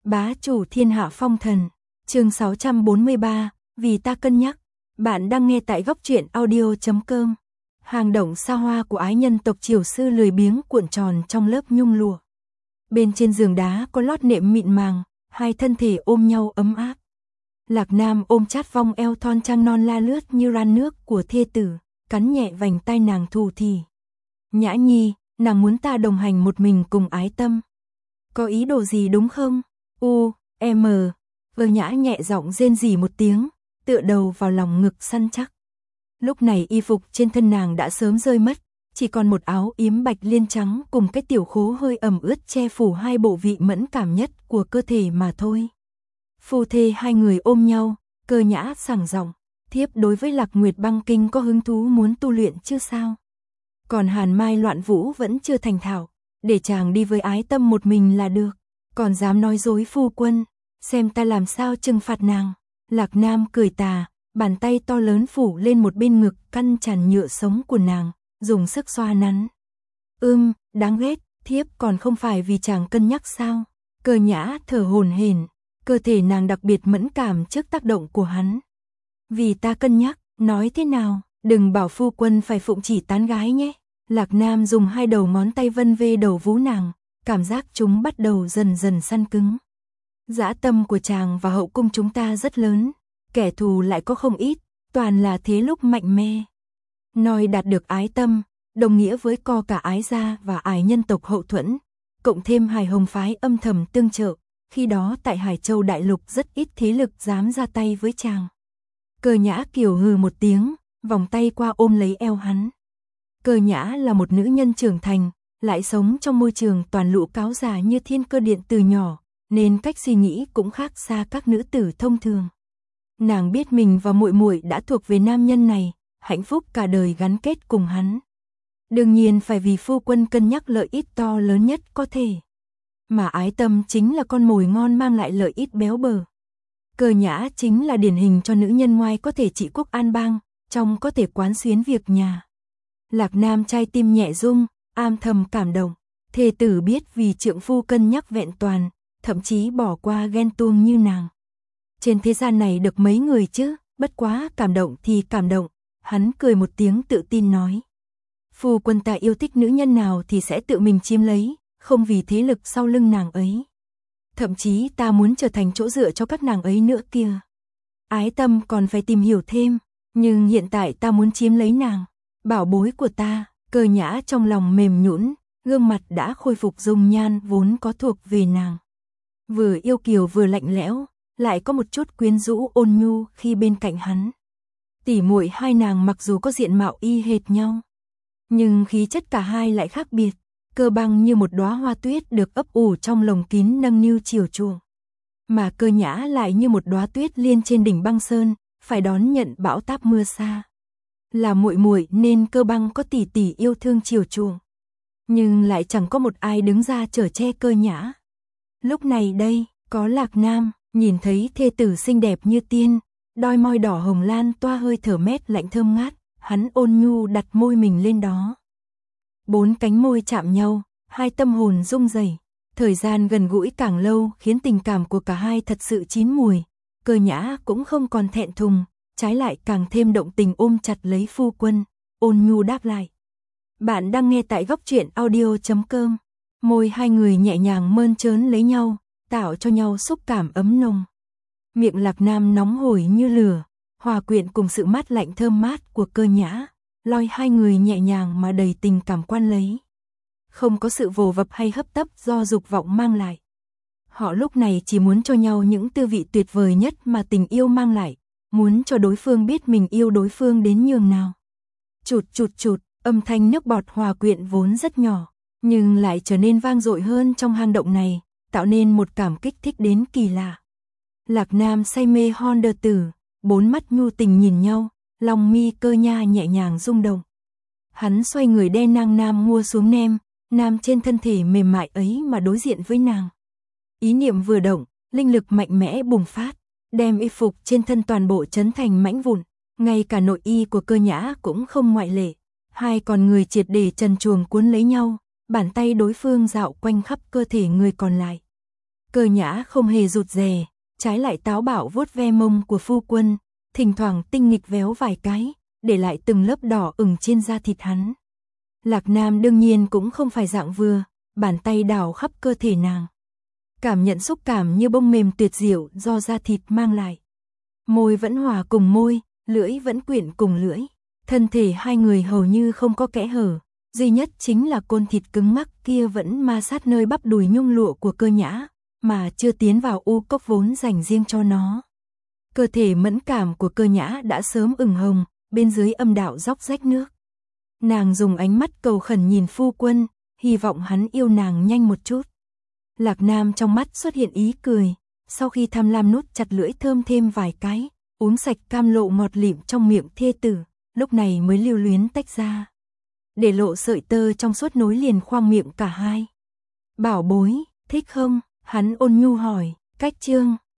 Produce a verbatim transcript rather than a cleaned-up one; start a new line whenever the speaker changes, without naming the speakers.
Bá chủ thiên hạ phong thần, chương sáu trăm bốn mươi ba, vì ta cân nhắc. Bạn đang nghe tại góc truyện audio chấm com. Hang động xa hoa của ái nhân tộc Triều Sư lười biếng cuộn tròn trong lớp nhung lụa. Bên trên giường đá có lót nệm mịn màng, hai thân thể ôm nhau ấm áp. Lạc Nam ôm chát vòng eo thon trăng non la lướt như ran nước của thê tử, cắn nhẹ vành tai nàng thù thì. Nhã Nhi, nàng muốn ta đồng hành một mình cùng ái tâm. Có ý đồ gì đúng không? U, M, vơ Nhã nhẹ giọng rên rỉ một tiếng, tựa đầu vào lòng ngực săn chắc. Lúc này y phục trên thân nàng đã sớm rơi mất, chỉ còn một áo yếm bạch liên trắng cùng cái tiểu khố hơi ẩm ướt che phủ hai bộ vị mẫn cảm nhất của cơ thể mà thôi. Phu thê hai người ôm nhau, Cơ Nhã sảng giọng, thiếp đối với Lạc Nguyệt băng kinh có hứng thú muốn tu luyện chứ sao? Còn Hàn Mai loạn vũ vẫn chưa thành thạo, để chàng đi với ái tâm một mình là được, còn dám nói dối phu quân, xem ta làm sao trừng phạt nàng. Lạc Nam cười tà, bàn tay to lớn phủ lên một bên ngực căn tràn nhựa sống của nàng, dùng sức xoa nắn. Ưm, đáng ghét, thiếp còn không phải vì chàng cân nhắc sao? Cơ Nhã thở hổn hển, cơ thể nàng đặc biệt mẫn cảm trước tác động của hắn. Vì ta cân nhắc, nói thế nào, đừng bảo phu quân phải phụng chỉ tán gái nhé. Lạc Nam dùng hai đầu ngón tay vân vê đầu vú nàng, cảm giác chúng bắt đầu dần dần săn cứng. Dã tâm của chàng và hậu cung chúng ta rất lớn, kẻ thù lại có không ít, toàn là thế lúc mạnh mẽ. Nói đạt được ái tâm, đồng nghĩa với co cả ái gia và ái nhân tộc hậu thuẫn, cộng thêm Hải Hồng phái âm thầm tương trợ, khi đó tại Hải Châu đại lục rất ít thế lực dám ra tay với chàng. Cơ Nhã kiều hừ một tiếng, vòng tay qua ôm lấy eo hắn. Cơ Nhã là một nữ nhân trưởng thành, lại sống trong môi trường toàn lũ cáo già như Thiên Cơ Điện từ nhỏ, nên cách suy nghĩ cũng khác xa các nữ tử thông thường. Nàng biết mình và muội muội đã thuộc về nam nhân này, hạnh phúc cả đời gắn kết cùng hắn. Đương nhiên phải vì phu quân cân nhắc lợi ích to lớn nhất có thể. Mà ái tâm chính là con mồi ngon mang lại lợi ích béo bở. Cơ Nhã chính là điển hình cho nữ nhân ngoài có thể trị quốc an bang, trong có thể quán xuyến việc nhà. Lạc Nam trai tim nhẹ rung, am thầm cảm động. Thê tử biết vì trượng phu cân nhắc vẹn toàn, thậm chí bỏ qua ghen tuông như nàng. Trên thế gian này được mấy người chứ, bất quá cảm động thì cảm động. Hắn cười một tiếng tự tin nói. Phu quân ta yêu thích nữ nhân nào thì sẽ tự mình chiếm lấy, không vì thế lực sau lưng nàng ấy. Thậm chí ta muốn trở thành chỗ dựa cho các nàng ấy nữa kia. Ái tâm còn phải tìm hiểu thêm, nhưng hiện tại ta muốn chiếm lấy nàng, bảo bối của ta. Cơ Nhã trong lòng mềm nhũn, gương mặt đã khôi phục dung nhan vốn có thuộc về nàng. Vừa yêu kiều vừa lạnh lẽo, lại có một chút quyến rũ ôn nhu khi bên cạnh hắn. Tỉ muội hai nàng mặc dù có diện mạo y hệt nhau, nhưng khí chất cả hai lại khác biệt. Cơ Băng như một đóa hoa tuyết được ấp ủ trong lồng kín nâng niu chiều chuộng, mà Cơ Nhã lại như một đóa tuyết liên trên đỉnh băng sơn, phải đón nhận bão táp mưa xa. Là muội muội nên Cơ Băng có tỷ tỷ yêu thương chiều chuộng, nhưng lại chẳng có một ai đứng ra chở che Cơ Nhã. Lúc này đây, có Lạc Nam, nhìn thấy thê tử xinh đẹp như tiên, đôi môi đỏ hồng lan toa hơi thở mét lạnh thơm ngát, hắn ôn nhu đặt môi mình lên đó. Bốn cánh môi chạm nhau, hai tâm hồn rung rẩy. Thời gian gần gũi càng lâu khiến tình cảm của cả hai thật sự chín mùi. Cơ Nhã cũng không còn thẹn thùng, trái lại càng thêm động tình ôm chặt lấy phu quân, ôn nhu đáp lại. Bạn đang nghe tại góc truyện audio chấm com. Môi hai người nhẹ nhàng mơn trớn lấy nhau, tạo cho nhau xúc cảm ấm nồng. Miệng Lạc Nam nóng hổi như lửa, hòa quyện cùng sự mát lạnh thơm mát của Cơ Nhã, lôi hai người nhẹ nhàng mà đầy tình cảm quan lấy. Không có sự vồ vập hay hấp tấp do dục vọng mang lại. Họ lúc này chỉ muốn cho nhau những tư vị tuyệt vời nhất mà tình yêu mang lại, muốn cho đối phương biết mình yêu đối phương đến nhường nào. Chụt chụt chụt, âm thanh nước bọt hòa quyện vốn rất nhỏ, nhưng lại trở nên vang dội hơn trong hang động này, tạo nên một cảm kích thích đến kỳ lạ. Lạc Nam say mê hon đờ tử, bốn mắt nhu tình nhìn nhau, lòng mi Cơ Nha nhẹ nhàng rung động. Hắn xoay người đe nang nam mua xuống nem, nam trên thân thể mềm mại ấy mà đối diện với nàng. Ý niệm vừa động, linh lực mạnh mẽ bùng phát, đem y phục trên thân toàn bộ chấn thành mảnh vụn, ngay cả nội y của Cơ Nhã cũng không ngoại lệ. Hai con người triệt để trần truồng cuốn lấy nhau, bàn tay đối phương dạo quanh khắp cơ thể người còn lại. Cơ Nhã không hề rụt rè, trái lại táo bạo vuốt ve mông của phu quân, thỉnh thoảng tinh nghịch véo vài cái, để lại từng lớp đỏ ửng trên da thịt hắn. Lạc Nam đương nhiên cũng không phải dạng vừa, bàn tay đảo khắp cơ thể nàng. Cảm nhận xúc cảm như bông mềm tuyệt diệu do da thịt mang lại. Môi vẫn hòa cùng môi, lưỡi vẫn quyện cùng lưỡi. Thân thể hai người hầu như không có kẽ hở, duy nhất chính là côn thịt cứng mắc kia vẫn ma sát nơi bắp đùi nhung lụa của Cơ Nhã, mà chưa tiến vào u cốc vốn dành riêng cho nó. Cơ thể mẫn cảm của Cơ Nhã đã sớm ửng hồng, bên dưới âm đạo róc rách nước. Nàng dùng ánh mắt cầu khẩn nhìn phu quân, hy vọng hắn yêu nàng nhanh một chút. Lạc Nam trong mắt xuất hiện ý cười, sau khi tham lam nút chặt lưỡi thơm thêm vài cái, uống sạch cam lộ ngọt lịm trong miệng thê tử, lúc này mới lưu luyến tách ra. Để lộ sợi tơ trong suốt nối liền khoang miệng cả hai. Bảo bối, thích không? Hắn ôn nhu hỏi, cách chương